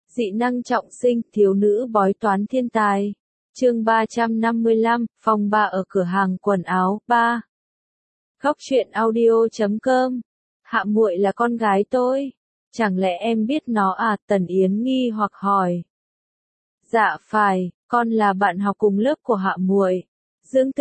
Dị năng trọng sinh, thiếu nữ bói toán thiên tài. Chương 355, phòng 3 ở cửa hàng quần áo 3. Góc truyện audio.com. Hạ muội là con gái tôi. Chẳng lẽ em biết nó à? Tần Yến nghi hoặc hỏi. Dạ phải, con là bạn học cùng lớp của Hạ muội. Dương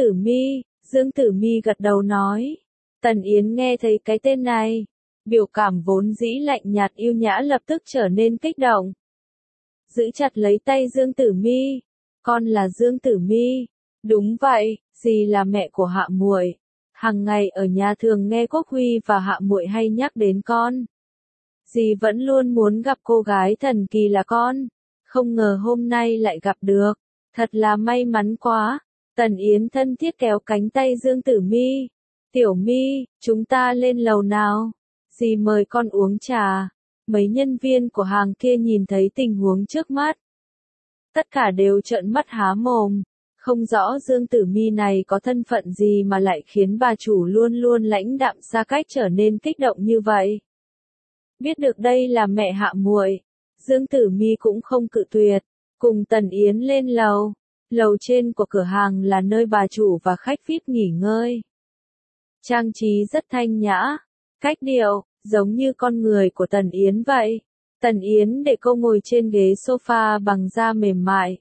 Tử Mi gật đầu nói. Tần Yến nghe thấy cái tên này, biểu cảm vốn dĩ lạnh nhạt yêu nhã lập tức trở nên kích động. Giữ chặt lấy tay Dương Tử Mi. Con là Dương Tử Mi. Đúng vậy, dì là mẹ của Hạ muội. Hằng ngày ở nhà thường nghe Quốc Huy và Hạ muội hay nhắc đến con. Dì vẫn luôn muốn gặp cô gái thần kỳ là con. Không ngờ hôm nay lại gặp được. Thật là may mắn quá. Tần Yến thân thiết kéo cánh tay Dương Tử Mi. Tiểu Mi, chúng ta lên lầu nào. Dì mời con uống trà. Mấy nhân viên của hàng kia nhìn thấy tình huống trước mắt. Tất cả đều trợn mắt há mồm. Không rõ Dương Tử Mi này có thân phận gì mà lại khiến bà chủ luôn luôn lãnh đạm xa cách trở nên kích động như vậy. Biết được đây là mẹ Hạ muội, Dương Tử Mi cũng không cự tuyệt, cùng Tần Yến lên lầu. Lầu trên của cửa hàng là nơi bà chủ và khách VIP nghỉ ngơi. Trang trí rất thanh nhã, cách điệu, giống như con người của Tần Yến vậy. Tần Yến để cô ngồi trên ghế sofa bằng da mềm mại.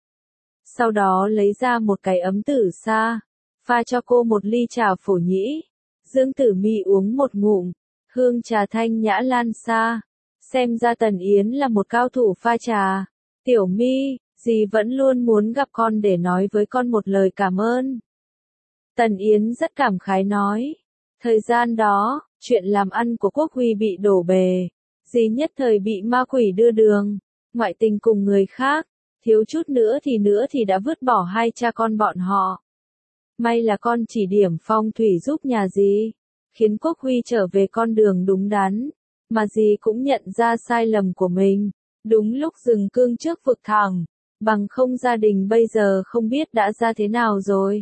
Sau đó lấy ra một cái ấm tử sa, pha cho cô một ly trà phổ nhĩ. Dương Tử Mi uống một ngụm, hương trà thanh nhã lan xa. Xem ra Tần Yến là một cao thủ pha trà. Tiểu Mi, dì vẫn luôn muốn gặp con để nói với con một lời cảm ơn. Tần Yến rất cảm khái nói. Thời gian đó, chuyện làm ăn của Quốc Huy bị đổ bề. Dì nhất thời bị ma quỷ đưa đường, ngoại tình cùng người khác. Thiếu chút nữa thì đã vứt bỏ hai cha con bọn họ. May là con chỉ điểm phong thủy giúp nhà dì, khiến Quốc Huy trở về con đường đúng đắn, mà dì cũng nhận ra sai lầm của mình. Đúng lúc dừng cương trước vực thẳm, bằng không gia đình bây giờ không biết đã ra thế nào rồi.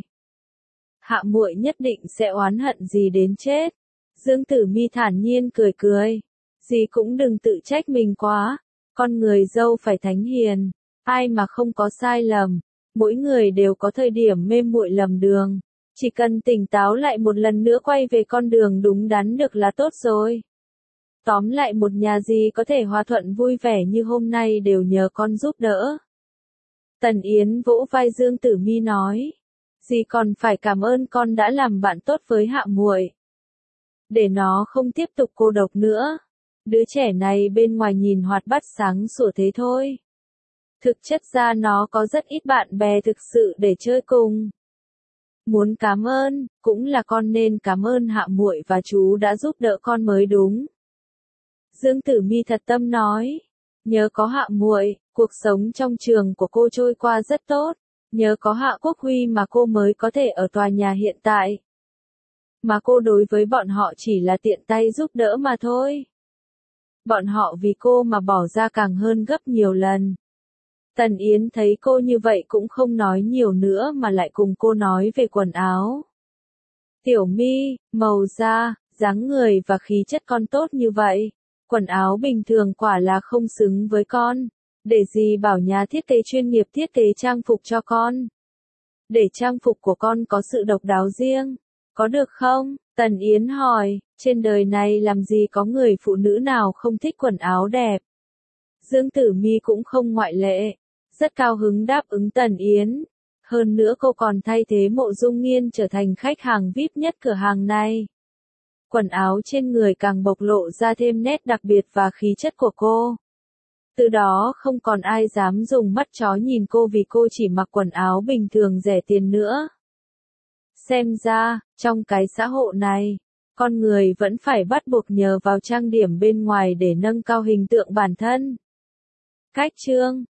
Hạ muội nhất định sẽ oán hận dì đến chết. Dương Tử Mi thản nhiên cười cười. Dì cũng đừng tự trách mình quá, con người dâu phải thánh hiền. Ai mà không có sai lầm, mỗi người đều có thời điểm mê muội lầm đường, chỉ cần tỉnh táo lại một lần nữa quay về con đường đúng đắn được là tốt rồi. Tóm lại một nhà gì có thể hòa thuận vui vẻ như hôm nay đều nhờ con giúp đỡ. Tần Yến vỗ vai Dương Tử Mi nói, dì còn phải cảm ơn con đã làm bạn tốt với Hạ muội, để nó không tiếp tục cô độc nữa. Đứa trẻ này bên ngoài nhìn hoạt bát sáng sủa thế thôi. Thực chất ra nó có rất ít bạn bè thực sự để chơi cùng. Muốn cảm ơn, cũng là con nên cảm ơn Hạ muội và chú đã giúp đỡ con mới đúng. Dương Tử Mi thật tâm nói, nhờ có Hạ muội, cuộc sống trong trường của cô trôi qua rất tốt, nhờ có Hạ Quốc Huy mà cô mới có thể ở tòa nhà hiện tại. Mà cô đối với bọn họ chỉ là tiện tay giúp đỡ mà thôi. Bọn họ vì cô mà bỏ ra càng hơn gấp nhiều lần. Tần Yến thấy cô như vậy cũng không nói nhiều nữa mà lại cùng cô nói về quần áo. Tiểu Mi, màu da, dáng người và khí chất con tốt như vậy. Quần áo bình thường quả là không xứng với con. Để dì bảo nhà thiết kế chuyên nghiệp thiết kế trang phục cho con. Để trang phục của con có sự độc đáo riêng. Có được không? Tần Yến hỏi, trên đời này làm gì có người phụ nữ nào không thích quần áo đẹp. Dương Tử Mi cũng không ngoại lệ. Rất cao hứng đáp ứng Tần Yến. Hơn nữa cô còn thay thế Mộ Dung Nghiên trở thành khách hàng VIP nhất cửa hàng này. Quần áo trên người càng bộc lộ ra thêm nét đặc biệt và khí chất của cô. Từ đó không còn ai dám dùng mắt chó nhìn cô vì cô chỉ mặc quần áo bình thường rẻ tiền nữa. Xem ra, trong cái xã hội này, con người vẫn phải bắt buộc nhờ vào trang điểm bên ngoài để nâng cao hình tượng bản thân. Cách chương